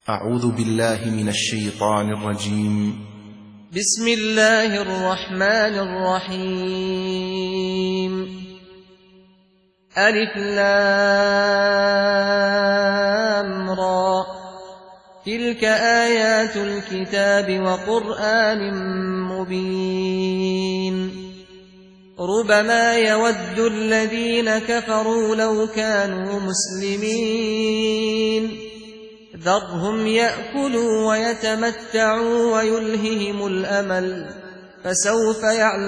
أعوذ بالله من الشيطان الرجيم. بسم الله الرحمن الرحيم. ألف لام را، تلك آيات الكتاب وقرآن مبين. ربما يود الذين كفروا لو كانوا مسلمين، ذرهم يأكلوا ويتمتعوا ويلههم الأمل، فسوف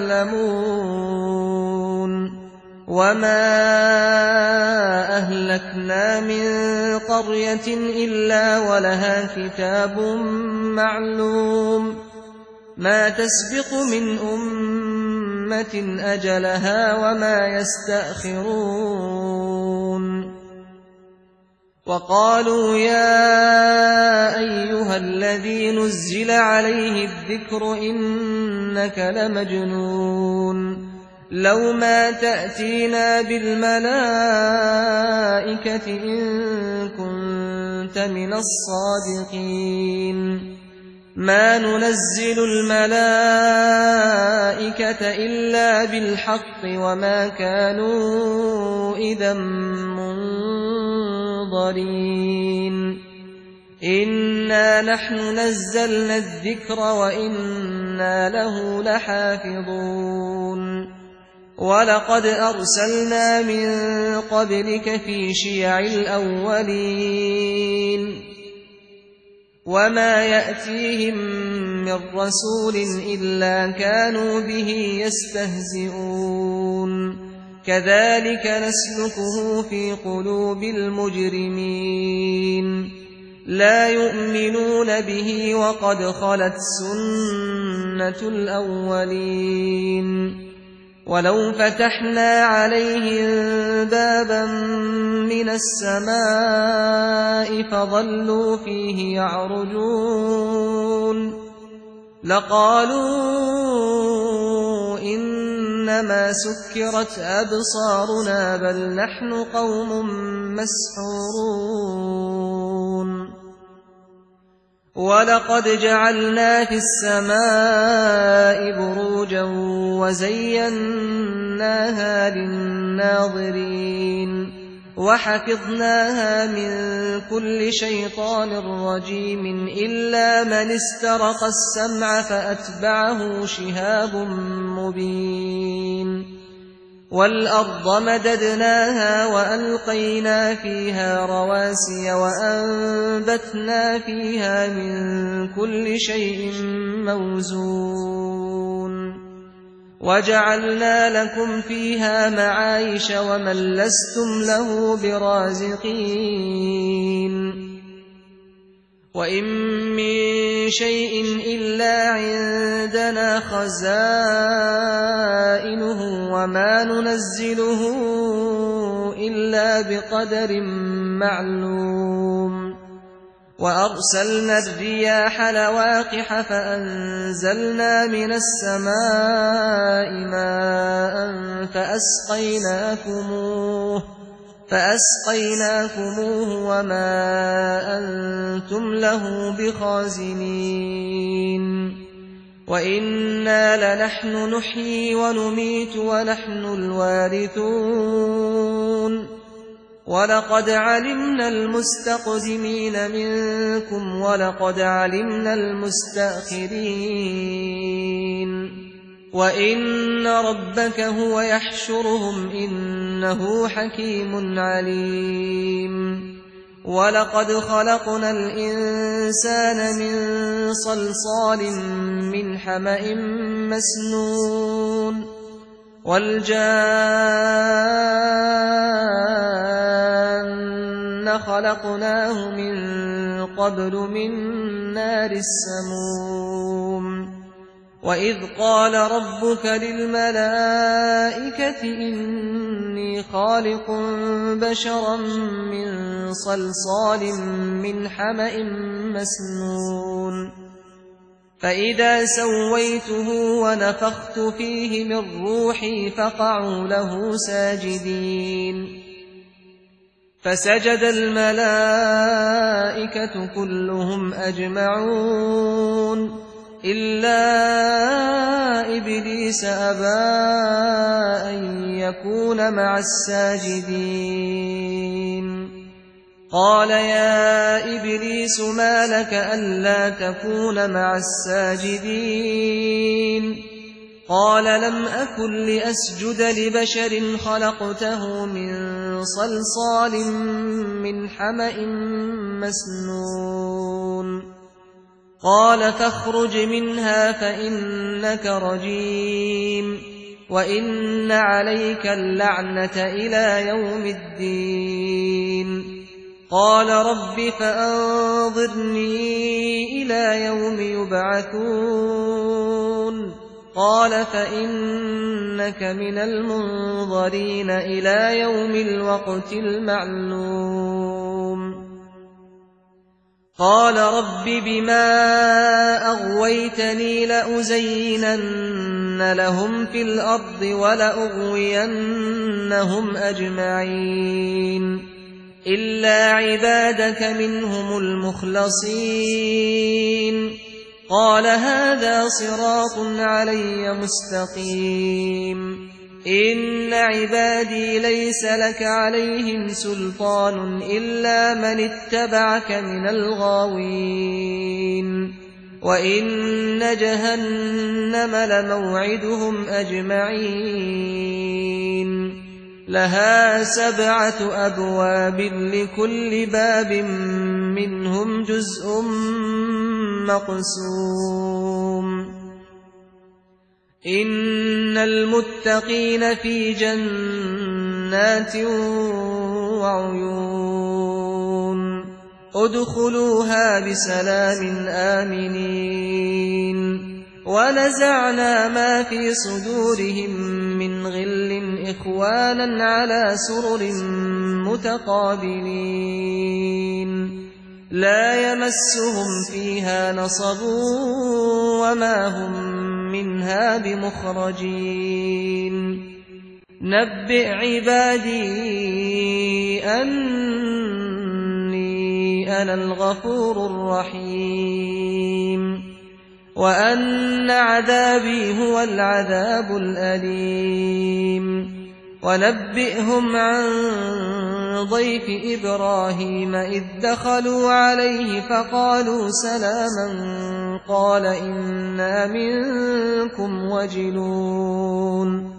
يعلمون. وما أهلكنا من قرية إلا ولها كتاب معلوم، ما تسبق من أمة أجلها وما يستأخرون. وقالوا يا أيها الذي نزل عليه الذكر إنك لمجنون، لو ما تأتينا بالملائكة إن كنت من الصادقين، ما ننزل الملائكة إلا بالحق وما كانوا إذا منظرين. إنا نحن نزلنا الذكر وإنا له لحافظون. ولقد أرسلنا من قبلك في شيع الأولين، وما يأتيهم من رسول إلا كانوا به يستهزئون. كذلك نسلكه في قلوب المجرمين، لا يؤمنون به وقد خلت سنة الأولين. ولو فتحنا عليهم بابا من السماء فظلوا فيه يعرجون لقالوا إنما سكرت أبصارنا بل نحن قوم مسحورون. ولقد جعلنا في السماء بروجا وزيناها للناظرين وحفظناها من كل شيطان رجيم إلا من استرق السمع فأتبعه شهاب مبين. والأرض مددناها وألقينا فيها رواسي وأنبتنا فيها من كل شيء موزون وجعلنا لكم فيها معايش ومن لستم له برازقين. وإن من شيء إلا عندنا خزائنه وما ننزله إلا بقدر معلوم. وأرسلنا الرياح لواقح فأنزلنا من السماء ماء فأسقيناكموه وما أنتم له بخازنين. وإنا لنحن نحيي ونميت ونحن الوارثون. ولقد علمنا المستقدمين منكم ولقد علمنا المستأخرين. وإن ربك هو يحشرهم إنه حكيم عليم. ولقد خلقنا الإنسان من صلصال من حمأ مسنون والجان خلقناه من قبل من نار السموم. وإذ قال ربك للملائكة إني خالق بشرا من صلصال من حمأ مسنون فإذا سويته ونفخت فيه من روحي فقعوا له ساجدين. فسجد الملائكة كلهم أجمعون إلا إبليس أبى أن يكون مع الساجدين قال يا إبليس ما لك ألا تكون مع الساجدين قال لم أكن لأسجد لبشر خلقته من صلصال من حمأ مسنون قال فاخرج منها فإنك رجيم وإن عليك اللعنة إلى يوم الدين قال رب فأنظرني إلى يوم يبعثون قال فإنك من المنظرين إلى يوم الوقت المعلوم قال رب بما أغويتني لأزينن لهم في الأرض ولأغوينهم أجمعين إلا عبادك منهم المخلصين قال هذا صراط علي مستقيم إن عبادي ليس لك عليهم سلطان إلا من اتبعك من الغاوين وإن جهنم لموعدهم أجمعين لها 7 أبواب لكل باب منهم جزء مقسوم إن المتقين في جنات وعيون ادخلوها بسلام آمنين ونزعنا ما في صدورهم من غل إخوانا على سرر متقابلين لا يمسهم فيها نصب وما هم منها بمخرجين نبئ عبادي أني أنا الغفور الرحيم وأن عذابي هو العذاب الأليم ونبئهم عن ضيف إبراهيم إذ دخلوا عليه فقالوا سلاما قال إنا منكم وجلون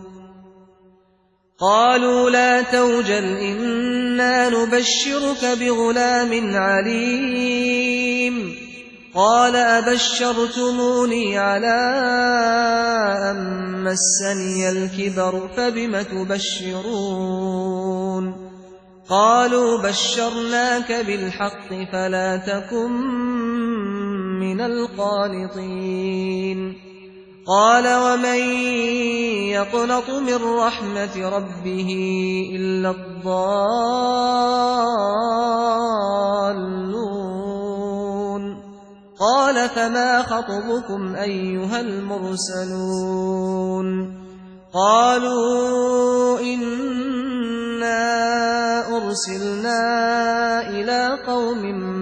قالوا لا توجل إنا نبشرك بغلام عليم قال أبشرتموني على أن مسني الكبر فبم تبشرون قالوا بشرناك بالحق فلا تكن من القانطين قال ومن يقنط من رحمة ربه إلا الضالون قال فما خطبكم أيها المرسلون قالوا إنا أرسلنا إلى قوم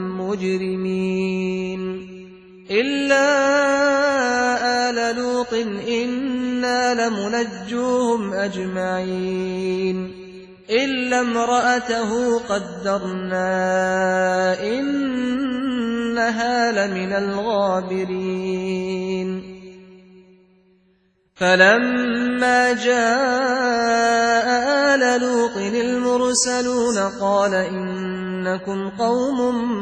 مجرمين إلا آل لوط إنا لمنجوهم أجمعين إلا امرأته قدرنا إنها لمن الغابرين فلما جاء آل لوط المرسلون قال إنكم قوم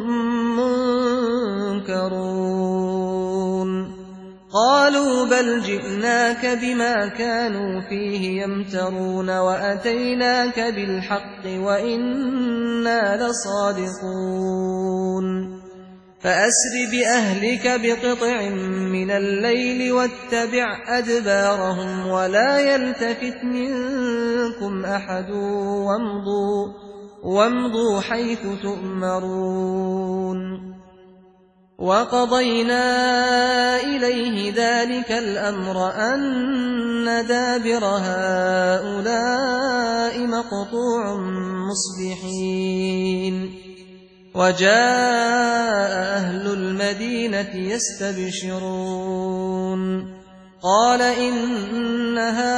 منكرون قالوا بل جئناك بما كانوا فيه يمترون وأتيناك بالحق وإنا لصادقون فأسر بأهلك بقطع من الليل واتبع أدبارهم ولا يلتفت منكم أحد وامضوا حيث تؤمرون وَقَضَيْنَا إِلَيْهِ ذَلِكَ الْأَمْرَ أَنَّ دَابِرَ هَٰؤُلَاءِ مَقْطُوعٌ مُّصْبِحِينَ وَجَاءَ أَهْلُ الْمَدِينَةِ يَسْتَبْشِرُونَ قَالَ إِنَّ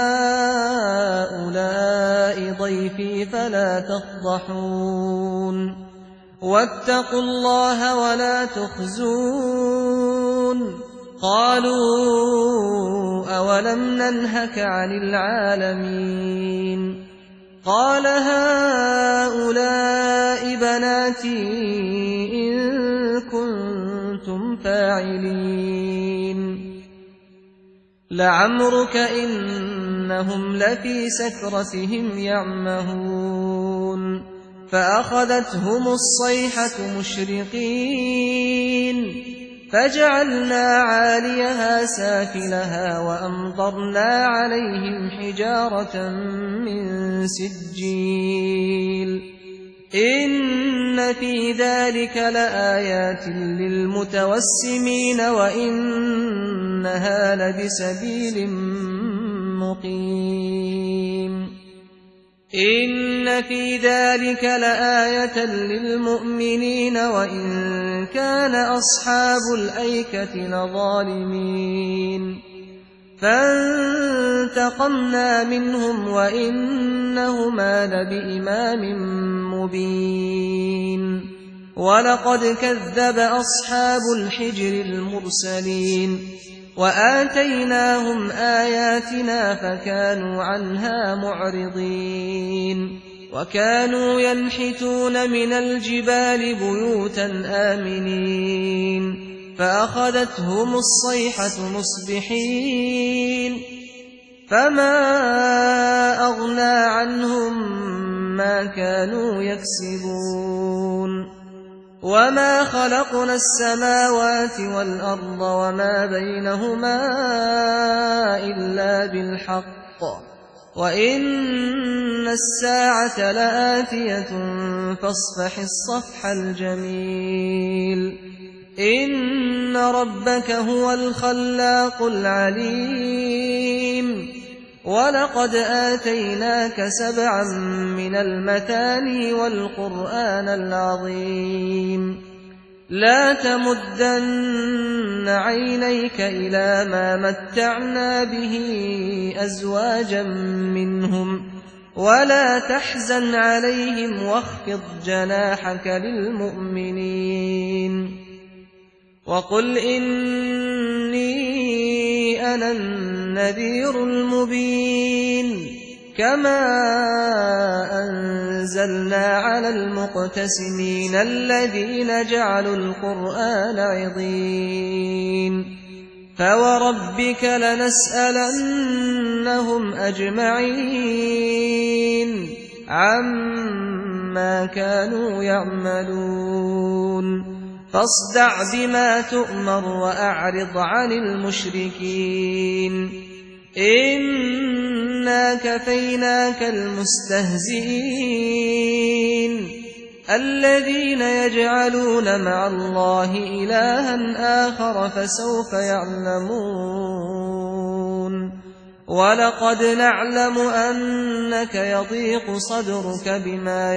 هَٰؤُلَاءِ ضَيْفِي فَلَا تَفْضَحُونِ وَاتَّقُوا اللَّهَ وَلَا تُخْزُونِ قَالُوا أَوَلَمْ نَنْهَكَ عَنِ الْعَالَمِينَ قَالَ هَٰؤُلَاءِ بَنَاتِي إِن كُنتُمْ فَاعِلِينَ لَعَمْرُكَ إِنَّهُمْ لَفِي سَكْرَتِهِمْ يَعْمَهُونَ فَأَخَذَتْهُمُ الصَّيْحَةُ مُشْرِقِينَ فَجَعَلْنَا عَالِيَهَا سَافِلَهَا وَأَمْطَرْنَا عَلَيْهِمْ حِجَارَةً مِّن سِجِّيلٍ إِنَّ فِي ذَلِكَ لَآيَاتٍ لِّلْمُتَوَسِّمِينَ وَإِنَّهَا لَبِسَبِيلٍ مُّقِيمٍ إِنَّ فِي ذَلِكَ لَآيَةً لِّلْمُؤْمِنِينَ وَإِن كَانَ أَصْحَابُ الْأَيْكَةِ لَظَالِمِينَ فَانتَقَمْنَا مِنْهُمْ وَإِنَّهُمَا لَبِإِمَامٍ مُّبِينٍ وَلَقَدْ كَذَّبَ أَصْحَابُ الْحِجْرِ الْمُرْسَلِينَ وَآتَيْنَاهُمْ آيَاتِنَا فَكَانُوا عَنْهَا مُعْرِضِينَ وَكَانُوا يَنْحِتُونَ مِنَ الْجِبَالِ بُيُوتًا آمِنِينَ فَأَخَذَتْهُمُ الصَّيْحَةُ مُصْبِحِينَ فَمَا أَغْنَىٰ عَنْهُم مَّا كَانُوا يَكْسِبُونَ وَمَا خَلَقْنَا السَّمَاوَاتِ وَالْأَرْضَ وَمَا بَيْنَهُمَا إِلَّا بِالْحَقِّ وَإِنَّ السَّاعَةَ لَآتِيَةٌ فَاصْفَحِ الصَّفْحَ الْجَمِيلَ إِنَّ رَبَّكَ هُوَ الْخَلَّاقُ الْعَلِيمُ وَلَقَدْ آتَيْنَاكَ سَبْعًا مِّنَ الْمَثَانِي وَالْقُرْآنَ الْعَظِيمَ لَا تَمُدَّنَّ عَيْنَيْكَ إِلَىٰ مَا مَتَّعْنَا بِهِ أَزْوَاجًا مِّنْهُمْ وَلَا تَحْزَنْ عَلَيْهِمْ وَاخْفِضْ جَنَاحَكَ لِلْمُؤْمِنِينَ وَقُلْ إِنِّي أَنَا النَّذِيرُ الْمُبِينُ كَمَا أَنزَلْنَا عَلَى الْمُقْتَسِمِينَ الَّذِينَ جَعَلُوا الْقُرْآنَ عِضِينَ فَوَرَبِّكَ لَنَسْأَلَنَّهُمْ أَجْمَعِينَ عَمَّا كَانُوا يَعْمَلُونَ فاصدع بما تؤمر وأعرض عن المشركين إنا كفيناك المستهزئين الذين يجعلون مع الله إلها آخر فسوف يعلمون ولقد نعلم أنك يضيق صدرك بما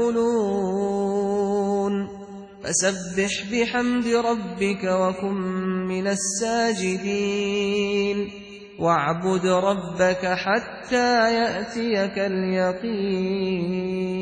يقولون فسبح بحمد ربك وكن من الساجدين واعبد ربك حتى يأتيك اليقين